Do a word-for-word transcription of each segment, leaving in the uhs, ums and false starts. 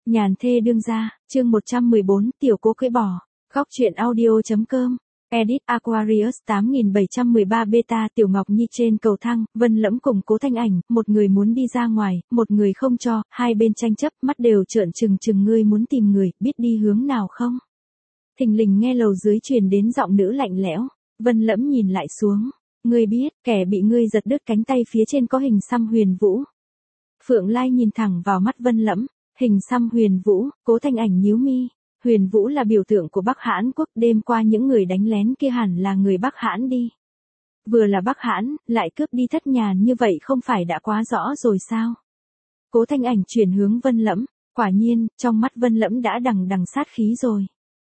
Nhàn thê đương gia, chương một trăm mười bốn, tiểu cố cưỡi bò. Góc truyện audio.com. Edit Aquarius tám nghìn bảy trăm mười ba beta. Tiểu Ngọc Nhi trên cầu thang, Vân Lẫm cùng Cố Thanh Ảnh, một người muốn đi ra ngoài, một người không cho, hai bên tranh chấp, mắt đều trợn trừng trừng. Ngươi muốn tìm người, biết đi hướng nào không? Thình lình nghe lầu dưới truyền đến giọng nữ lạnh lẽo. Vân Lẫm nhìn lại xuống. Ngươi biết, kẻ bị ngươi giật đứt cánh tay phía trên có hình xăm Huyền Vũ. Phượng Lai nhìn thẳng vào mắt Vân Lẫm. Hình xăm Huyền Vũ. Cố Thanh Ảnh nhíu mi. Huyền Vũ là biểu tượng của Bắc Hãn quốc, đêm qua những người đánh lén kia hẳn là người Bắc Hãn đi. Vừa là Bắc Hãn, lại cướp đi thất nhàn như vậy không phải đã quá rõ rồi sao? Cố Thanh Ảnh chuyển hướng Vân Lẫm, quả nhiên, trong mắt Vân Lẫm đã đằng đằng sát khí rồi.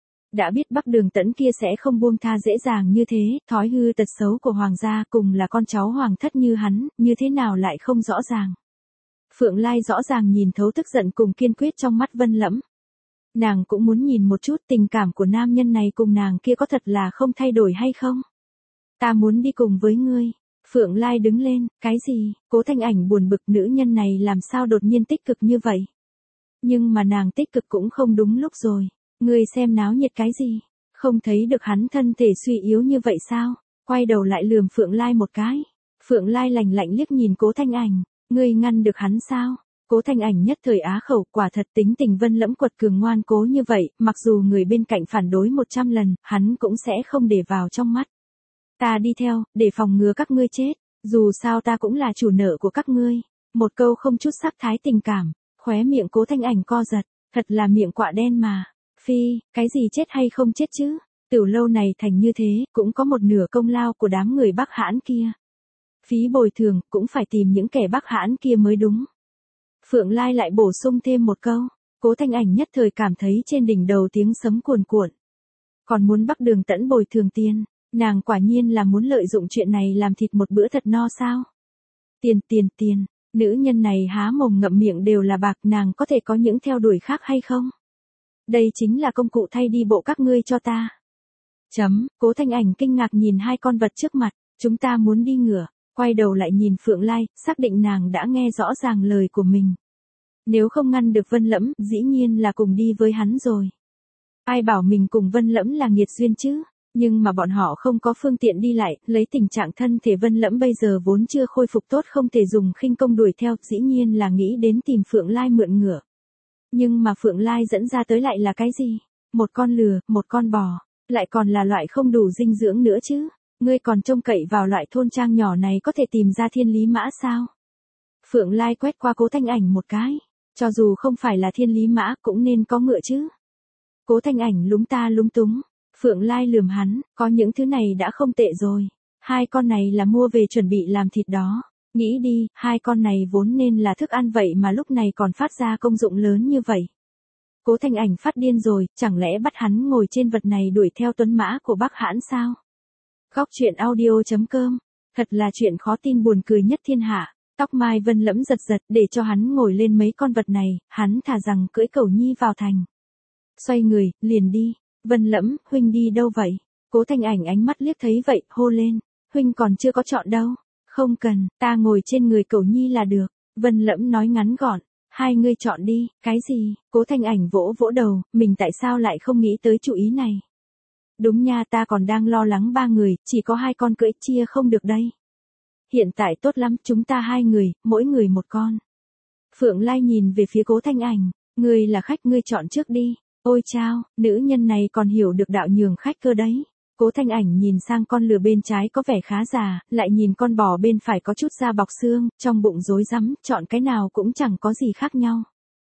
Đã biết Bắc Đường Tẫn kia sẽ không buông tha dễ dàng như thế, thói hư tật xấu của hoàng gia cùng là con cháu hoàng thất như hắn, như thế nào lại không rõ ràng. Phượng Lai rõ ràng nhìn thấu tức giận cùng kiên quyết trong mắt Vân Lẫm. Nàng cũng muốn nhìn một chút tình cảm của nam nhân này cùng nàng kia có thật là không thay đổi hay không. Ta muốn đi cùng với ngươi. Phượng Lai đứng lên, cái gì? Cố Thanh Ảnh buồn bực, nữ nhân này làm sao đột nhiên tích cực như vậy. Nhưng mà nàng tích cực cũng không đúng lúc rồi. Ngươi xem náo nhiệt cái gì? Không thấy được hắn thân thể suy yếu như vậy sao? Quay đầu lại lườm Phượng Lai một cái. Phượng Lai lạnh lạnh liếc nhìn Cố Thanh Ảnh. Ngươi ngăn được hắn sao? Cố Thanh Ảnh nhất thời á khẩu, quả thật tính tình Vân Lẫm quật cường ngoan cố như vậy, mặc dù người bên cạnh phản đối một trăm lần, hắn cũng sẽ không để vào trong mắt. Ta đi theo, để phòng ngừa các ngươi chết, dù sao ta cũng là chủ nợ của các ngươi. Một câu không chút sắc thái tình cảm, khóe miệng Cố Thanh Ảnh co giật, thật là miệng quạ đen mà. Phi, cái gì chết hay không chết chứ? Tiểu lâu này thành như thế, cũng có một nửa công lao của đám người Bắc Hãn kia. Phí bồi thường, cũng phải tìm những kẻ Bắc Hãn kia mới đúng. Phượng Lai lại bổ sung thêm một câu. Cố Thanh Ảnh nhất thời cảm thấy trên đỉnh đầu tiếng sấm cuồn cuộn. Còn muốn Bắc Đường Tẫn bồi thường tiền, nàng quả nhiên là muốn lợi dụng chuyện này làm thịt một bữa thật no sao? Tiền tiền tiền, nữ nhân này há mồm ngậm miệng đều là bạc, nàng có thể có những theo đuổi khác hay không? Đây chính là công cụ thay đi bộ các ngươi cho ta. Chấm, Cố Thanh Ảnh kinh ngạc nhìn hai con vật trước mặt, chúng ta muốn đi ngửa. Quay đầu lại nhìn Phượng Lai, xác định nàng đã nghe rõ ràng lời của mình. Nếu không ngăn được Vân Lẫm, dĩ nhiên là cùng đi với hắn rồi. Ai bảo mình cùng Vân Lẫm là nghiệt duyên chứ, nhưng mà bọn họ không có phương tiện đi lại, lấy tình trạng thân thể Vân Lẫm bây giờ vốn chưa khôi phục tốt không thể dùng khinh công đuổi theo, dĩ nhiên là nghĩ đến tìm Phượng Lai mượn ngựa. Nhưng mà Phượng Lai dẫn ra tới lại là cái gì? Một con lừa, một con bò, lại còn là loại không đủ dinh dưỡng nữa chứ. Ngươi còn trông cậy vào loại thôn trang nhỏ này có thể tìm ra thiên lý mã sao? Phượng Lai quét qua Cố Thanh Ảnh một cái. Cho dù không phải là thiên lý mã cũng nên có ngựa chứ. Cố Thanh Ảnh lúng ta lúng túng. Phượng Lai lườm hắn, có những thứ này đã không tệ rồi. Hai con này là mua về chuẩn bị làm thịt đó. Nghĩ đi, hai con này vốn nên là thức ăn vậy mà lúc này còn phát ra công dụng lớn như vậy. Cố Thanh Ảnh phát điên rồi, chẳng lẽ bắt hắn ngồi trên vật này đuổi theo tuấn mã của Bắc Hãn sao? Góc truyện audio.com. Thật là chuyện khó tin buồn cười nhất thiên hạ. Tóc mai Vân Lẫm giật giật, để cho hắn ngồi lên mấy con vật này, hắn thà rằng cưỡi Cẩu Nhi vào thành. Xoay người, liền đi. Vân Lẫm, huynh đi đâu vậy? Cố Thanh Ảnh ánh mắt liếc thấy vậy, hô lên. Huynh còn chưa có chọn đâu. Không cần, ta ngồi trên người Cẩu Nhi là được. Vân Lẫm nói ngắn gọn. Hai ngươi chọn đi, cái gì? Cố Thanh Ảnh vỗ vỗ đầu, mình tại sao lại không nghĩ tới chủ ý này? Đúng nha, ta còn đang lo lắng ba người, chỉ có hai con cưỡi chia không được đây. Hiện tại tốt lắm, chúng ta hai người, mỗi người một con. Phượng Lai nhìn về phía Cố Thanh Ảnh, ngươi là khách, ngươi chọn trước đi. Ôi chao, nữ nhân này còn hiểu được đạo nhường khách cơ đấy. Cố Thanh Ảnh nhìn sang con lừa bên trái có vẻ khá già, lại nhìn con bò bên phải có chút da bọc xương, trong bụng rối rắm, chọn cái nào cũng chẳng có gì khác nhau.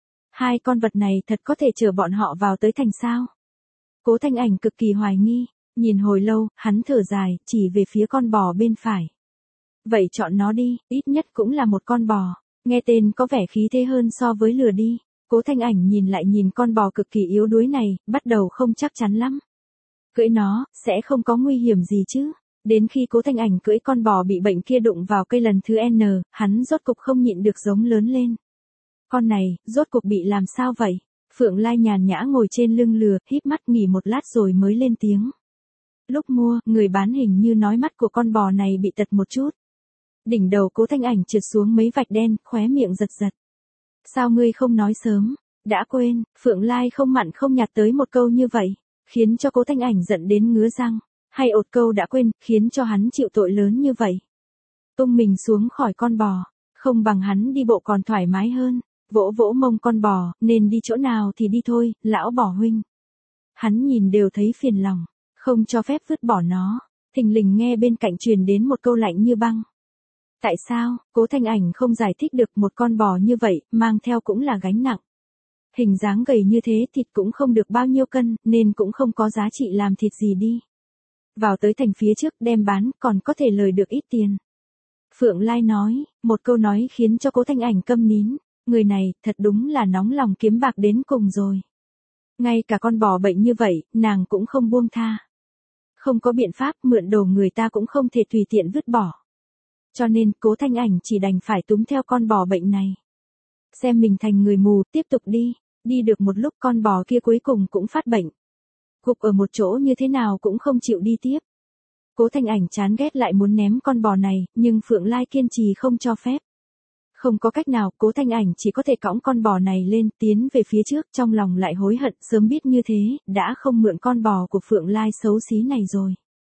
Hai con vật này thật có thể chở bọn họ vào tới thành sao? Cố Thanh Ảnh cực kỳ hoài nghi, nhìn hồi lâu, hắn thở dài, chỉ về phía con bò bên phải. Vậy chọn nó đi, ít nhất cũng là một con bò, nghe tên có vẻ khí thế hơn so với lừa đi. Cố Thanh Ảnh nhìn lại nhìn con bò cực kỳ yếu đuối này, bắt đầu không chắc chắn lắm. Cưỡi nó, sẽ không có nguy hiểm gì chứ. Đến khi Cố Thanh Ảnh cưỡi con bò bị bệnh kia đụng vào cây lần thứ N, hắn rốt cục không nhịn được giống lớn lên. Con này, rốt cục bị làm sao vậy? Phượng Lai nhàn nhã ngồi trên lưng lừa, híp mắt nghỉ một lát rồi mới lên tiếng. Lúc mua, người bán hình như nói mắt của con bò này bị tật một chút. Đỉnh đầu Cố Thanh Ảnh trượt xuống mấy vạch đen, khóe miệng giật giật. Sao ngươi không nói sớm? Đã quên, Phượng Lai không mặn không nhạt tới một câu như vậy, khiến cho Cố Thanh Ảnh giận đến ngứa răng, hay ột câu đã quên, khiến cho hắn chịu tội lớn như vậy. Tung mình xuống khỏi con bò, không bằng hắn đi bộ còn thoải mái hơn, vỗ vỗ mông con bò, nên đi chỗ nào thì đi thôi, lão bò huynh. Hắn nhìn đều thấy phiền lòng, không cho phép vứt bỏ nó, thình lình nghe bên cạnh truyền đến một câu lạnh như băng. Tại sao, Cố Thanh Ảnh không giải thích được, một con bò như vậy, mang theo cũng là gánh nặng. Hình dáng gầy như thế thịt cũng không được bao nhiêu cân, nên cũng không có giá trị làm thịt gì đi. Vào tới thành phía trước đem bán còn có thể lời được ít tiền. Phượng Lai nói, một câu nói khiến cho Cố Thanh Ảnh câm nín, người này thật đúng là nóng lòng kiếm bạc đến cùng rồi. Ngay cả con bò bệnh như vậy, nàng cũng không buông tha. Không có biện pháp, mượn đồ người ta cũng không thể tùy tiện vứt bỏ. Cho nên Cố Thanh Ảnh chỉ đành phải túm theo con bò bệnh này. Xem mình thành người mù, tiếp tục đi, đi được một lúc con bò kia cuối cùng cũng phát bệnh. Gục ở một chỗ như thế nào cũng không chịu đi tiếp. Cố Thanh Ảnh chán ghét lại muốn ném con bò này, nhưng Phượng Lai kiên trì không cho phép. Không có cách nào, Cố Thanh Ảnh chỉ có thể cõng con bò này lên, tiến về phía trước, trong lòng lại hối hận, sớm biết như thế, đã không mượn con bò của Phượng Lai xấu xí này rồi.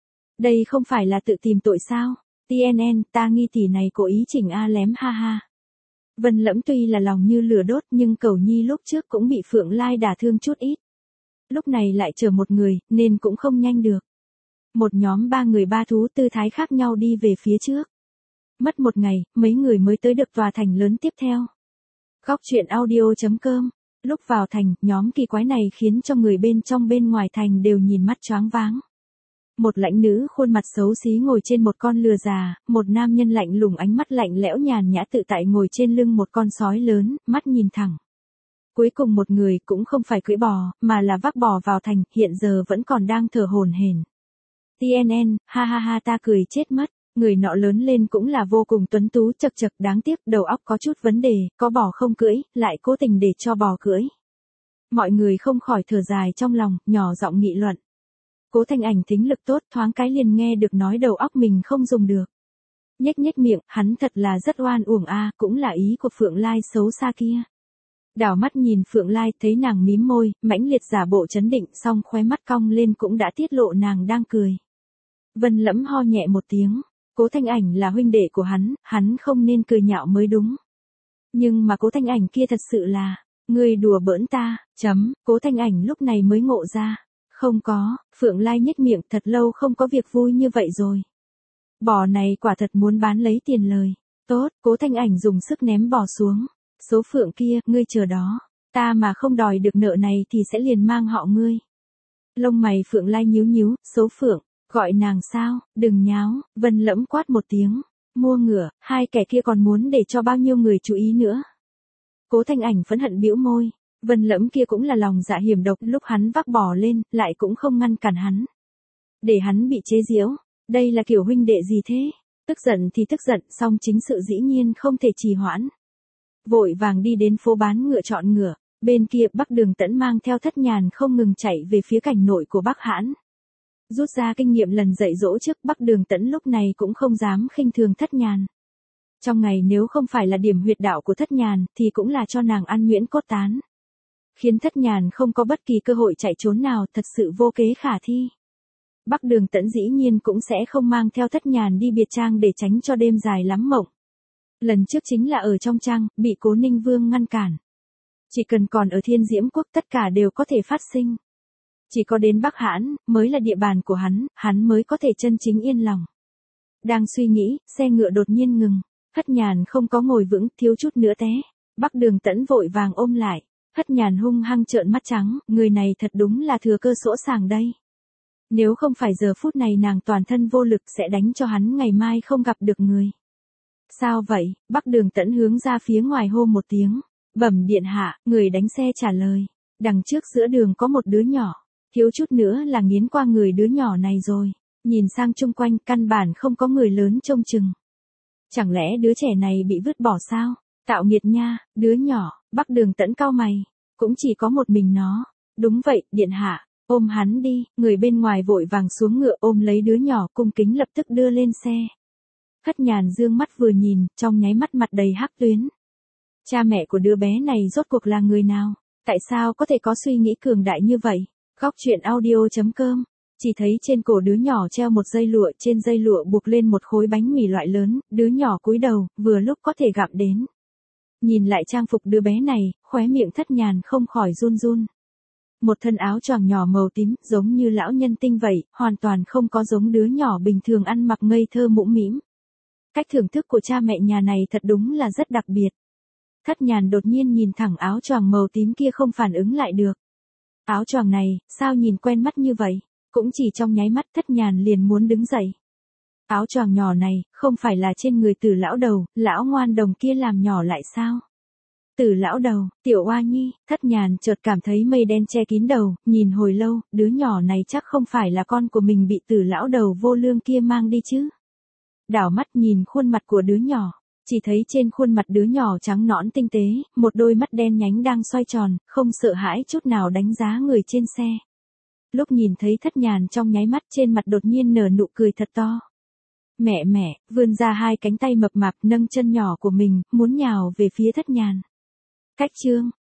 Đây không phải là tự tìm tội sao? tê en en, ta nghi tỷ này cố ý chỉnh A lém ha ha. Vân Lẫm tuy là lòng như lửa đốt nhưng Cẩu Nhi lúc trước cũng bị Phượng Lai đả thương chút ít. Lúc này lại chờ một người, nên cũng không nhanh được. Một nhóm ba người ba thú tư thái khác nhau đi về phía trước. Mất một ngày, mấy người mới tới được tòa thành lớn tiếp theo. Góc truyện audio chấm com. Lúc vào thành, nhóm kỳ quái này khiến cho người bên trong bên ngoài thành đều nhìn mắt choáng váng. Một lãnh nữ khuôn mặt xấu xí ngồi trên một con lừa già, một nam nhân lạnh lùng ánh mắt lạnh lẽo nhàn nhã tự tại ngồi trên lưng một con sói lớn, mắt nhìn thẳng. Cuối cùng một người cũng không phải cưỡi bò, mà là vác bò vào thành, hiện giờ vẫn còn đang thở hổn hển. tê en en, ha ha ha ta cười chết mất, người nọ lớn lên cũng là vô cùng tuấn tú chật chật đáng tiếc đầu óc có chút vấn đề, có bò không cưỡi, lại cố tình để cho bò cưỡi. Mọi người không khỏi thở dài trong lòng, nhỏ giọng nghị luận. Cố Thanh Ảnh thính lực tốt thoáng cái liền nghe được nói đầu óc mình không dùng được. Nhếch nhếch miệng, hắn thật là rất oan uổng a, cũng là ý của Phượng Lai xấu xa kia. Đảo mắt nhìn Phượng Lai thấy nàng mím môi, mãnh liệt giả bộ chấn định xong khóe mắt cong lên cũng đã tiết lộ nàng đang cười. Vân Lẫm ho nhẹ một tiếng, Cố Thanh Ảnh là huynh đệ của hắn, hắn không nên cười nhạo mới đúng. Nhưng mà Cố Thanh Ảnh kia thật sự là, ngươi đùa bỡn ta, chấm, Cố Thanh Ảnh lúc này mới ngộ ra. Không có, Phượng Lai nhếch miệng thật lâu không có việc vui như vậy rồi. Bò này quả thật muốn bán lấy tiền lời. Tốt, Cố Thanh Ảnh dùng sức ném bò xuống. Số Phượng kia, ngươi chờ đó. Ta mà không đòi được nợ này thì sẽ liền mang họ ngươi. Lông mày Phượng Lai nhíu nhíu, số Phượng, gọi nàng sao, đừng nháo, Vân Lẫm quát một tiếng. Mua ngựa, hai kẻ kia còn muốn để cho bao nhiêu người chú ý nữa. Cố Thanh Ảnh phẫn hận bĩu môi. Vân Lẫm kia cũng là lòng dạ hiểm độc, lúc hắn vác bò lên, lại cũng không ngăn cản hắn. Để hắn bị chế giễu, đây là kiểu huynh đệ gì thế? Tức giận thì tức giận, song chính sự dĩ nhiên không thể trì hoãn. Vội vàng đi đến phố bán ngựa chọn ngựa, bên kia Bắc Đường Tẫn mang theo Thất Nhàn không ngừng chạy về phía cảnh nội của Bắc Hãn. Rút ra kinh nghiệm lần dạy dỗ trước, Bắc Đường Tẫn lúc này cũng không dám khinh thường Thất Nhàn. Trong ngày nếu không phải là điểm huyệt đạo của Thất Nhàn thì cũng là cho nàng ăn nhuyễn cốt tán. Khiến Thất Nhàn không có bất kỳ cơ hội chạy trốn nào, thật sự vô kế khả thi. Bắc Đường Tẫn dĩ nhiên cũng sẽ không mang theo Thất Nhàn đi biệt trang để tránh cho đêm dài lắm mộng. Lần trước chính là ở trong trang, bị Cố Ninh Vương ngăn cản. Chỉ cần còn ở Thiên Diễm Quốc tất cả đều có thể phát sinh. Chỉ có đến Bắc Hãn, mới là địa bàn của hắn, hắn mới có thể chân chính yên lòng. Đang suy nghĩ, xe ngựa đột nhiên ngừng. Thất Nhàn không có ngồi vững, thiếu chút nữa té. Bắc Đường Tẫn vội vàng ôm lại. Thất Nhàn hung hăng trợn mắt trắng, người này thật đúng là thừa cơ sỗ sàng đây. Nếu không phải giờ phút này nàng toàn thân vô lực sẽ đánh cho hắn ngày mai không gặp được người. Sao vậy? Bắc Đường Tẫn hướng ra phía ngoài hô một tiếng. Bẩm điện hạ, người đánh xe trả lời. Đằng trước giữa đường có một đứa nhỏ. Thiếu chút nữa là nghiến qua người đứa nhỏ này rồi. Nhìn sang chung quanh căn bản không có người lớn trông chừng. Chẳng lẽ đứa trẻ này bị vứt bỏ sao? Tạo nghiệt nha, đứa nhỏ, Bắc Đường Tẫn cau mày. Cũng chỉ có một mình nó. Đúng vậy, điện hạ, ôm hắn đi. Người bên ngoài vội vàng xuống ngựa ôm lấy đứa nhỏ cung kính lập tức đưa lên xe. Thất Nhàn dương mắt vừa nhìn, trong nháy mắt mặt đầy hắc tuyến. Cha mẹ của đứa bé này rốt cuộc là người nào? Tại sao có thể có suy nghĩ cường đại như vậy? Góc truyện audio.com. Chỉ thấy trên cổ đứa nhỏ treo một dây lụa, trên dây lụa buộc lên một khối bánh mì loại lớn, đứa nhỏ cúi đầu, vừa lúc có thể gặm đến. Nhìn lại trang phục đứa bé này, khóe miệng Thất Nhàn không khỏi run run. Một thân áo choàng nhỏ màu tím, giống như lão nhân tinh vậy, hoàn toàn không có giống đứa nhỏ bình thường ăn mặc ngây thơ mũm mĩm. Cách thưởng thức của cha mẹ nhà này thật đúng là rất đặc biệt. Thất Nhàn đột nhiên nhìn thẳng áo choàng màu tím kia không phản ứng lại được. Áo choàng này, sao nhìn quen mắt như vậy? Cũng chỉ trong nháy mắt Thất Nhàn liền muốn đứng dậy. Áo choàng nhỏ này, không phải là trên người Tử lão đầu, lão ngoan đồng kia làm nhỏ lại sao? Tử lão đầu, Tiểu Oa Nhi, Thất Nhàn chợt cảm thấy mây đen che kín đầu, nhìn hồi lâu, đứa nhỏ này chắc không phải là con của mình bị Tử lão đầu vô lương kia mang đi chứ. Đảo mắt nhìn khuôn mặt của đứa nhỏ, chỉ thấy trên khuôn mặt đứa nhỏ trắng nõn tinh tế, một đôi mắt đen nhánh đang xoay tròn, không sợ hãi chút nào đánh giá người trên xe. Lúc nhìn thấy Thất Nhàn trong nháy mắt trên mặt đột nhiên nở nụ cười thật to. Mẹ mẹ, vươn ra hai cánh tay mập mạp nâng chân nhỏ của mình, muốn nhào về phía Thất Nhàn. Cách chương,